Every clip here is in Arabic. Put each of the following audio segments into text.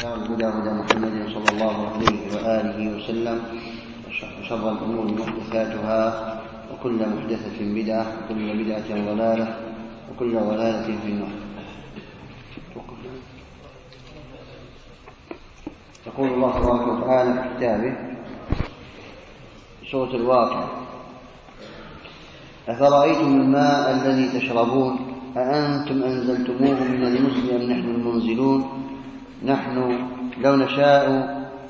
خير الهدى هدى محمد صلى الله عليه وآله وسلم، وشر الأمور محدثاتها، وكل محدثة بدعة، وكل بدعة ضلالة، وكل ضلالة في النار. يقول الله تبارك وتعالى في كتابه سورة الواقع: أفرأيتم الماء الذي تشربون أأنتم أنزلتموه من المزن أم نحن المنزلون نحن لو نشاء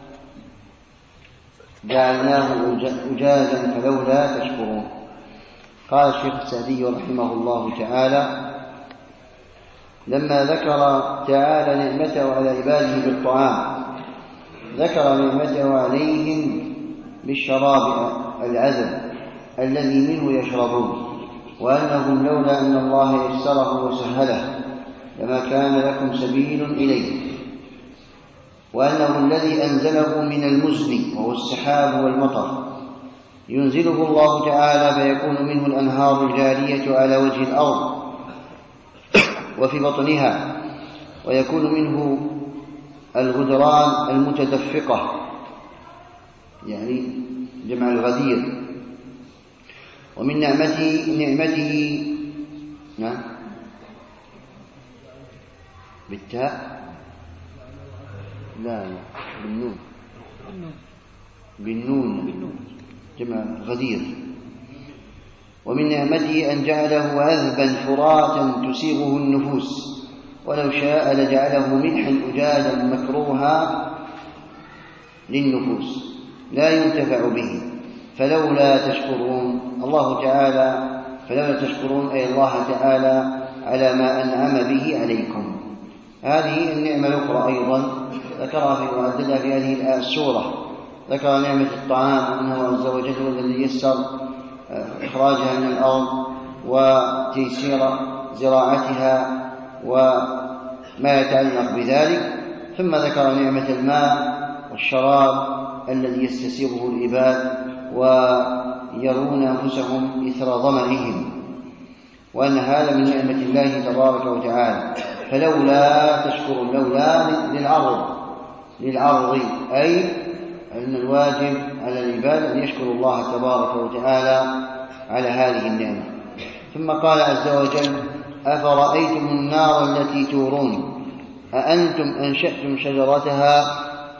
جعلناه أجاجا فلولا تشكرون. قال الشيخ السعدي رحمه الله تعالى: لما ذكر تعالى نعمته على عباده بالطعام ذكر نعمته عليهم بالشراب العذب الذي منه يشربون، وأنهم لولا أن الله يسره وسهله لما كان لكم سبيل إليه، وأنه الذي أنزله من المزن وهو السحاب والمطر ينزله الله تعالى فيكون منه الأنهار الجارية على وجه الأرض وفي بطنها، ويكون منه الغدران المتدفقة، يعني جمع الغدير. ومن نعمته نعم بالتاء لا بالنون جمع غدير. ومن نعمته أن جعله عذبا فراتا تسيغه النفوس، ولو شاء لجعله ملحا أجاجا مكروها للنفوس لا ينتفع به فلولا تشكرون. الله تعالى فلولا تشكرون أي الله تعالى على ما أنعم به عليكم. هذه النعمة الأخرى أيضا ذكرها في وعددها في هذه السورة. ذكر نعمة الطعام أنه عز وجل هو الذي يسر إخراجها من الأرض وتيسير زراعتها وما يتعلق بذلك، ثم ذكر نعمة الماء والشراب الذي يستسيغه العباد ويرون أنفسهم إثر ظمئهم، وأن هذا من نعمة الله تبارك وتعالى. فلولا تشكرون، لولا للعرض أي أن الواجب على العباد أن يشكروا الله تبارك وتعالى على هذه النعمة. ثم قال عز وجل: أفرأيتم النار التي تورون أأنتم أنشأتم شجرتها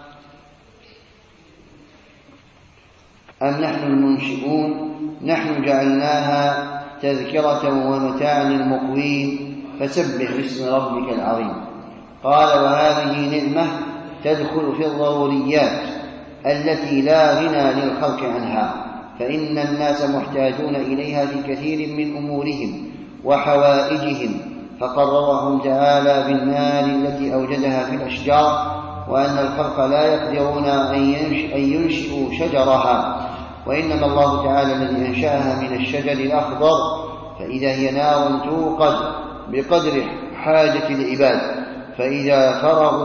أم نحن المنشئون نحن جعلناها تذكرة ومتاعا للمقوين فسبح باسم ربك العظيم. قال: وهذه نعمة تدخل في الضروريات التي لا غنى للخلق عنها، فإن الناس محتاجون إليها في كثير من أمورهم وحوائجهم، فقررهم تعالى بالنار التي أوجدها في الأشجار، وأن الخلق لا يقدرون أن ينشئوا شجرها، وإنما الله تعالى الذي أنشأها من الشجر الأخضر، فإذا هي نار توقد بقدر حاجة العباد، فإذا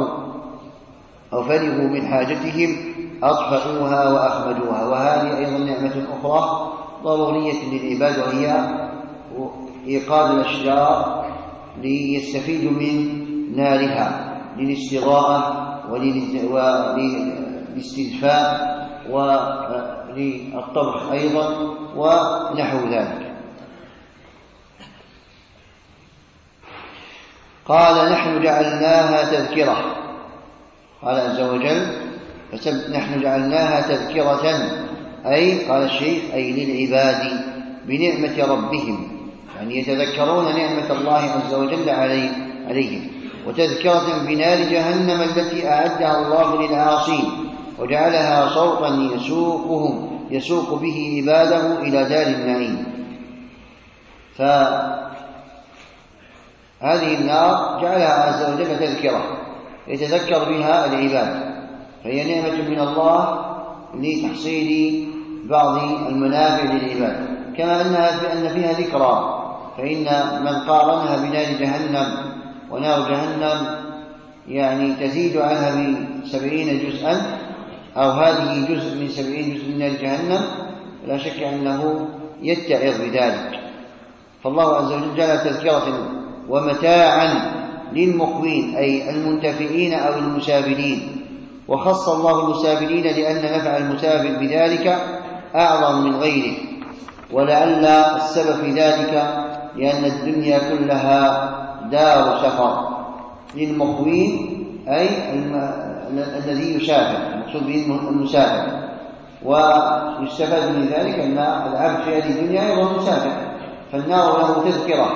فرغوا من حاجتهم أطفئوها وأخمدوها. وهذه أيضا نعمة أخرى ضرورية للعباد، وهي إيقاد الأشجار ليستفيدوا من نارها للاستضاءة وللاستدفاء وللطبخ أيضا ونحو ذلك. قال: نحن جعلناها تذكرة. قال عز وجل: نحن جعلناها تذكرة، أي قال الشيخ أي للعباد بنعمة ربهم، يعني يتذكرون نعمة الله عز وجل عليهم، وتذكرة بنار جهنم التي أعدها الله للعاصين وجعلها صوتا يسوق به عباده إلى دار النعيم. فهذه النار جعلها عز وجل تذكرة يتذكر بها العباد، فهي نعمة من الله لتحصيل بعض المنافع للعباد، كما أن فيها ذكرى، فإن من قارنها بنار جهنم، ونار جهنم يعني تزيد عنها ب70 جزءا، أو هذه جزء من 70 جزء من نار جهنم، لا شك أنه يتعظ بذلك. فالله عز وجل جعل تذكرة ومتاعا للمقوين أي المنتفعين أو المسافرين، وخص الله المسافرين لأن نفع المسافر بذلك أعظم من غيره، ولعل السبب في ذلك لأن الدنيا كلها دار سفر للمقوين أي الذي يسافر، المقصود به المسافر. ويستفاد من ذلك أن العبد في هذه الدنيا أيضا مسافر، فالنار له تذكرة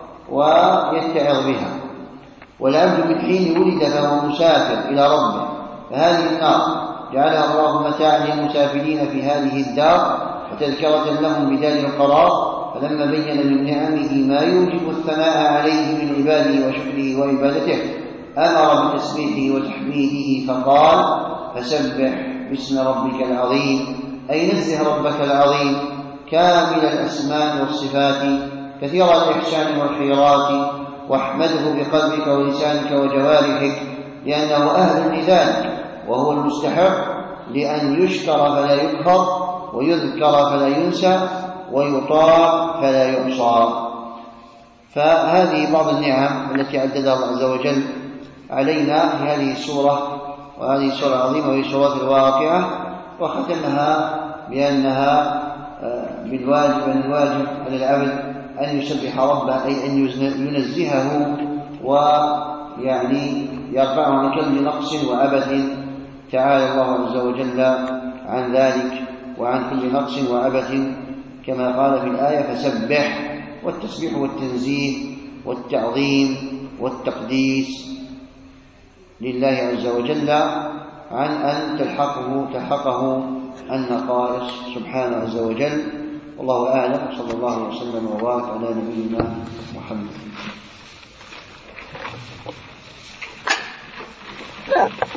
ويتعظ بها، والعبد من حين ولد فهو مسافر إلى ربه، فهذه النار جعلها الله متاعا للمسافرين في هذه الدار وتذكرة لهم بدار القرار. فلما بين من نعمه ما يوجب الثناء عليه من عباده وشكره وعبادته أمر بتسبيحه وتحميده فقال: فسبح باسم ربك العظيم، أي نزه ربك العظيم كامل الأسماء والصفات كثير الإحسان والخيرات، واحمده بقلبك ولسانك وجوارحك لأنه أهل لذلك، وهو المستحق لأن يشكر فلا يكفر، ويذكر فلا ينسى، ويطاع فلا يعصى. فهذه بعض النعم التي عددها الله عز وجل علينا في هذه السورة، وهذه السورة العظيمة وهي سورة الواقعة، وختمها بأنها الواجب على العبد أن يسبح ربه، أي أن ينزهه ويعني يرفعه عن كل نقص وعبث. تعالى الله عز وجل عن ذلك وعن كل نقص وعبث، كما قال في الآية: فسبح. والتسبيح والتنزيه والتعظيم والتقديس لله عز وجل عن أن تلحقه النقائص سبحانه عز وجل. والله أعلم، صلى الله وسلم وبارك على نبينا محمد.